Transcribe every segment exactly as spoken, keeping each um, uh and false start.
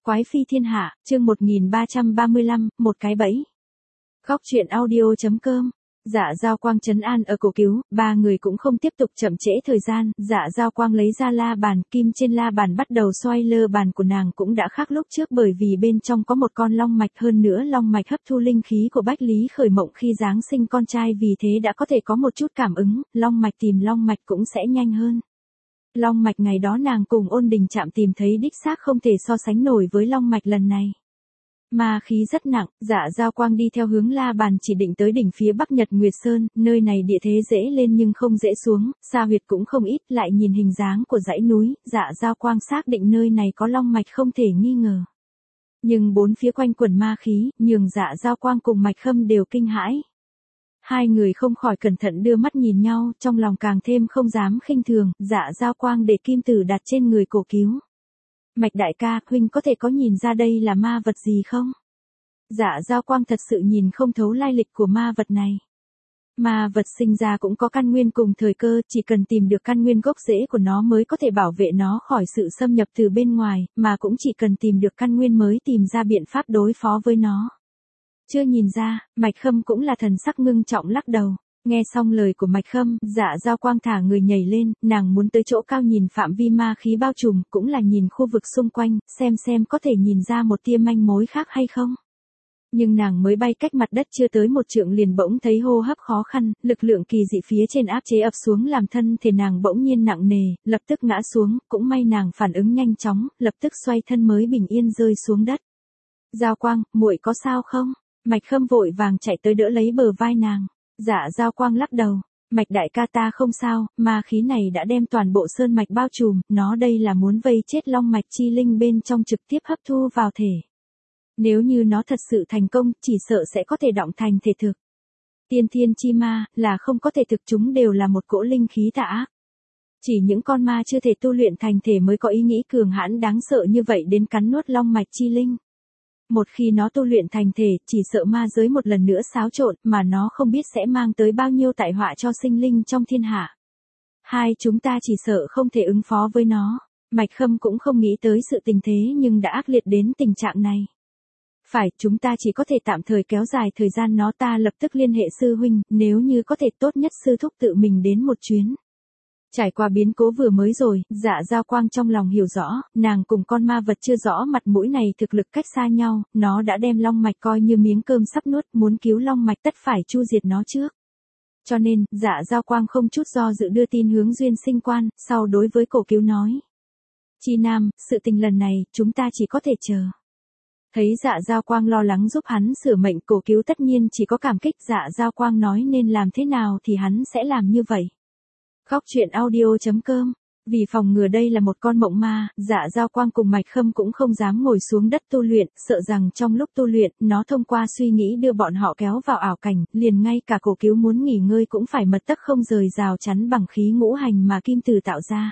Quái phi thiên hạ, chương một nghìn ba trăm ba mươi lăm, một cái bẫy. Góc truyện audio.com. Dạ Giao Quang trấn an ở Cổ Cứu, ba người cũng không tiếp tục chậm trễ thời gian, Dạ Giao Quang lấy ra la bàn, kim trên la bàn bắt đầu xoay lơ bàn của nàng cũng đã khác lúc trước bởi vì bên trong có một con long mạch, hơn nữa long mạch hấp thu linh khí của Bách Lý Khởi Mộng khi giáng sinh con trai, vì thế đã có thể có một chút cảm ứng, long mạch tìm long mạch cũng sẽ nhanh hơn. Long mạch ngày đó nàng cùng Ôn Đình Trạm tìm thấy đích xác không thể so sánh nổi với long mạch lần này. Ma khí rất nặng, Dạ Giao Quang đi theo hướng la bàn chỉ định tới đỉnh phía bắc Nhật Nguyệt Sơn, nơi này địa thế dễ lên nhưng không dễ xuống, sa huyệt cũng không ít, lại nhìn hình dáng của dãy núi, Dạ Giao Quang xác định nơi này có long mạch không thể nghi ngờ. Nhưng bốn phía quanh quẩn ma khí, nhường Dạ Giao Quang cùng Mạch Khâm đều kinh hãi. Hai người không khỏi cẩn thận đưa mắt nhìn nhau, trong lòng càng thêm không dám khinh thường, Dạ Giao Quang để kim tử đặt trên người Cổ Cứu. Mạch đại ca, huynh có thể có nhìn ra đây là ma vật gì không? Dạ Giao Quang thật sự nhìn không thấu lai lịch của ma vật này. Ma vật sinh ra cũng có căn nguyên cùng thời cơ, chỉ cần tìm được căn nguyên gốc rễ của nó mới có thể bảo vệ nó khỏi sự xâm nhập từ bên ngoài, mà cũng chỉ cần tìm được căn nguyên mới tìm ra biện pháp đối phó với nó. Chưa nhìn ra, Mạch Khâm cũng là thần sắc ngưng trọng lắc đầu. Nghe xong lời của Mạch Khâm, Dạ Giao Quang thả người nhảy lên, nàng muốn tới chỗ cao nhìn phạm vi ma khí bao trùm, cũng là nhìn khu vực xung quanh, xem xem có thể nhìn ra một tia manh mối khác hay không. Nhưng nàng mới bay cách mặt đất chưa tới một trượng liền bỗng thấy hô hấp khó khăn, lực lượng kỳ dị phía trên áp chế ập xuống làm thân thể nàng bỗng nhiên nặng nề, lập tức ngã xuống, cũng may nàng phản ứng nhanh chóng, lập tức xoay thân mới bình yên rơi xuống đất. Giao Quang, muội có sao không? Mạch Khâm vội vàng chạy tới đỡ lấy bờ vai nàng. Dạ Giao Quang lắc đầu, Mạch đại ca ta không sao, ma khí này đã đem toàn bộ sơn mạch bao trùm, nó đây là muốn vây chết long mạch chi linh bên trong trực tiếp hấp thu vào thể. Nếu như nó thật sự thành công, chỉ sợ sẽ có thể động thành thể thực. Tiên thiên chi ma, là không có thể thực, chúng đều là một cỗ linh khí tà ác. Chỉ những con ma chưa thể tu luyện thành thể mới có ý nghĩ cường hãn đáng sợ như vậy đến cắn nuốt long mạch chi linh. Một khi nó tu luyện thành thể, chỉ sợ ma giới một lần nữa xáo trộn, mà nó không biết sẽ mang tới bao nhiêu tai họa cho sinh linh trong thiên hạ. Hai chúng ta chỉ sợ không thể ứng phó với nó. Mạch Khâm cũng không nghĩ tới sự tình thế nhưng đã ác liệt đến tình trạng này. Phải, chúng ta chỉ có thể tạm thời kéo dài thời gian nó, ta lập tức liên hệ sư huynh, nếu như có thể tốt nhất sư thúc tự mình đến một chuyến. Trải qua biến cố vừa mới rồi, Dạ Giao Quang trong lòng hiểu rõ, nàng cùng con ma vật chưa rõ mặt mũi này thực lực cách xa nhau, nó đã đem long mạch coi như miếng cơm sắp nuốt, muốn cứu long mạch tất phải chu diệt nó trước. Cho nên, Dạ Giao Quang không chút do dự đưa tin hướng Duyên Sinh Quan, sau đối với Cổ Cứu nói. Chi Nam, sự tình lần này, chúng ta chỉ có thể chờ. Thấy Dạ Giao Quang lo lắng giúp hắn sửa mệnh, Cổ Cứu tất nhiên chỉ có cảm kích, Dạ Giao Quang nói nên làm thế nào thì hắn sẽ làm như vậy. Góc truyện audio.com. Vì phòng ngừa đây là một con mộng ma, Dạ Giao Quang cùng Mạch Khâm cũng không dám ngồi xuống đất tu luyện, sợ rằng trong lúc tu luyện, nó thông qua suy nghĩ đưa bọn họ kéo vào ảo cảnh, liền ngay cả Cổ Cứu muốn nghỉ ngơi cũng phải mật tắc không rời rào chắn bằng khí ngũ hành mà kim từ tạo ra.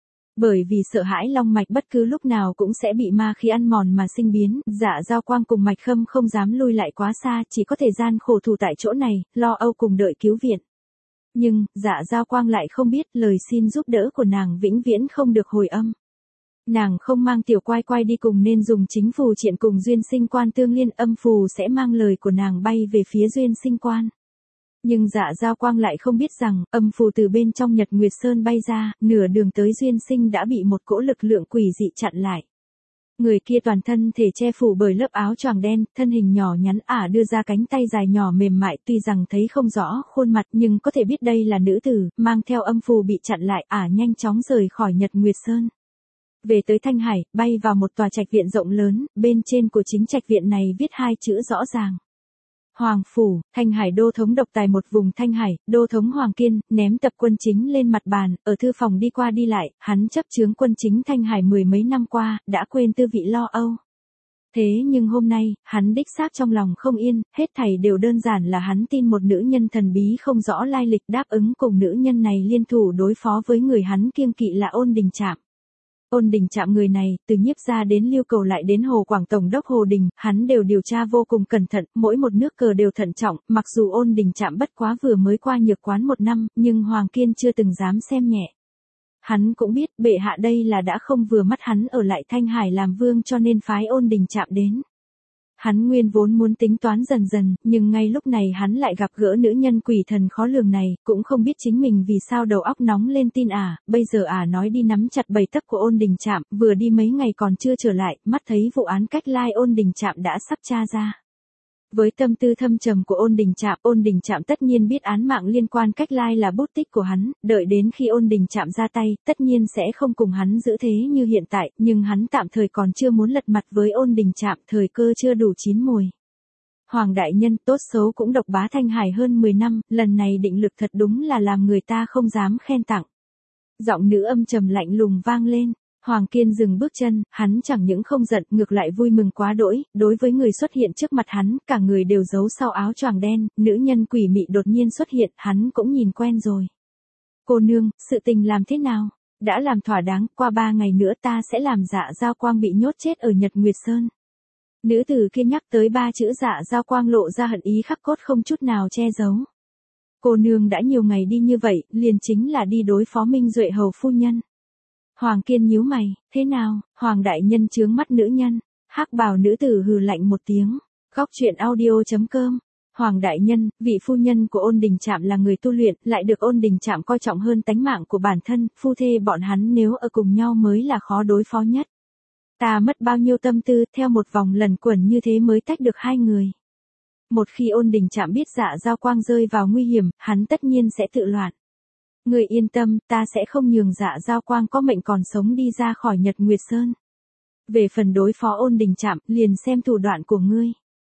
Bởi vì sợ hãi long mạch bất cứ lúc nào cũng sẽ bị ma khí ăn mòn mà sinh biến, Dạ Giao Quang cùng Mạch Khâm không dám lui lại quá xa, chỉ có thời gian khổ thủ tại chỗ này, lo âu cùng đợi cứu viện. Nhưng, Dạ Giao Quang lại không biết lời xin giúp đỡ của nàng vĩnh viễn không được hồi âm. Nàng không mang tiểu quai quai đi cùng nên dùng chính phù triện cùng Duyên Sinh Quan tương liên, âm phù sẽ mang lời của nàng bay về phía Duyên Sinh Quan. Nhưng Dạ Giao Quang lại không biết rằng, âm phù từ bên trong Nhật Nguyệt Sơn bay ra, nửa đường tới Duyên Sinh đã bị một cỗ lực lượng quỷ dị chặn lại. Người kia toàn thân thể che phủ bởi lớp áo choàng đen, thân hình nhỏ nhắn, ả đưa ra cánh tay dài nhỏ mềm mại, tuy rằng thấy không rõ khuôn mặt nhưng có thể biết đây là nữ tử, mang theo âm phù bị chặn lại, ả nhanh chóng rời khỏi Nhật Nguyệt Sơn. Về tới Thanh Hải, bay vào một tòa trạch viện rộng lớn, bên trên của chính trạch viện này viết hai chữ rõ ràng. Hoàng Phủ, Thanh Hải đô thống độc tài một vùng Thanh Hải, đô thống Hoàng Kiên, ném tập quân chính lên mặt bàn, ở thư phòng đi qua đi lại, hắn chấp chướng quân chính Thanh Hải mười mấy năm qua, đã quên tư vị lo âu. Thế nhưng hôm nay, hắn đích xác trong lòng không yên, hết thảy đều đơn giản là hắn tin một nữ nhân thần bí không rõ lai lịch đáp ứng cùng nữ nhân này liên thủ đối phó với người hắn kiêng kỵ là Ôn Đình Trạm. Ôn Đình Trạm người này, từ Nhiếp gia đến Lưu Cầu lại đến Hồ Quảng Tổng đốc Hồ Đình, hắn đều điều tra vô cùng cẩn thận, mỗi một nước cờ đều thận trọng, mặc dù Ôn Đình Trạm bất quá vừa mới qua Nhược Quán một năm, nhưng Hoàng Kiên chưa từng dám xem nhẹ. Hắn cũng biết bệ hạ đây là đã không vừa mắt hắn ở lại Thanh Hải làm vương cho nên phái Ôn Đình Trạm đến. Hắn nguyên vốn muốn tính toán dần dần, nhưng ngay lúc này hắn lại gặp gỡ nữ nhân quỷ thần khó lường này, cũng không biết chính mình vì sao đầu óc nóng lên tin ả, bây giờ ả nói đi nắm chặt bầy tấc của Ôn Đình Trạm, vừa đi mấy ngày còn chưa trở lại, mắt thấy vụ án cách lai Ôn Đình Trạm đã sắp tra ra. Với tâm tư thâm trầm của Ôn Đình Trạm, Ôn Đình Trạm tất nhiên biết án mạng liên quan cách lai là bút tích của hắn, đợi đến khi Ôn Đình Trạm ra tay, tất nhiên sẽ không cùng hắn giữ thế như hiện tại, nhưng hắn tạm thời còn chưa muốn lật mặt với Ôn Đình Trạm, thời cơ chưa đủ chín mùi. Hoàng đại nhân tốt xấu cũng độc bá Thanh Hải hơn mười năm, lần này định lực thật đúng là làm người ta không dám khen tặng. Giọng nữ âm trầm lạnh lùng vang lên. Hoàng Kiên dừng bước chân, hắn chẳng những không giận, ngược lại vui mừng quá đỗi, đối với người xuất hiện trước mặt hắn, cả người đều giấu sau áo choàng đen, nữ nhân quỷ mị đột nhiên xuất hiện, hắn cũng nhìn quen rồi. Cô nương, sự tình làm thế nào? Đã làm thỏa đáng, qua ba ngày nữa ta sẽ làm Dạ Giao Quang bị nhốt chết ở Nhật Nguyệt Sơn. Nữ tử kia nhắc tới ba chữ Dạ Giao Quang lộ ra hận ý khắc cốt không chút nào che giấu. Cô nương đã nhiều ngày đi như vậy, liền chính là đi đối phó Minh Duệ hầu phu nhân. Hoàng Kiên nhíu mày, thế nào, Hoàng đại nhân chướng mắt nữ nhân, hắc bào nữ tử hừ lạnh một tiếng, góc truyện audio chấm com. Hoàng đại nhân, vị phu nhân của Ôn Đình Trạm là người tu luyện, lại được Ôn Đình Trạm coi trọng hơn tánh mạng của bản thân, phu thê bọn hắn nếu ở cùng nhau mới là khó đối phó nhất. Ta mất bao nhiêu tâm tư, theo một vòng lần quẩn như thế mới tách được hai người. Một khi Ôn Đình Trạm biết Dạ Giao Quang rơi vào nguy hiểm, hắn tất nhiên sẽ tự loạn. Người yên tâm, ta sẽ không nhường Dạ Giao Quang có mệnh còn sống đi ra khỏi Nhật Nguyệt Sơn. Về phần đối phó Ôn Đình Trạm, liền xem thủ đoạn của ngươi.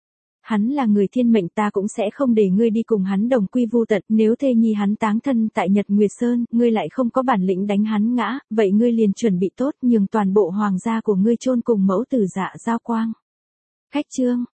Hắn là người thiên mệnh, ta cũng sẽ không để ngươi đi cùng hắn đồng quy vu tận, nếu thê nhi hắn táng thân tại Nhật Nguyệt Sơn, ngươi lại không có bản lĩnh đánh hắn ngã, vậy ngươi liền chuẩn bị tốt nhường toàn bộ hoàng gia của ngươi chôn cùng mẫu tử Dạ Giao Quang. Khách chương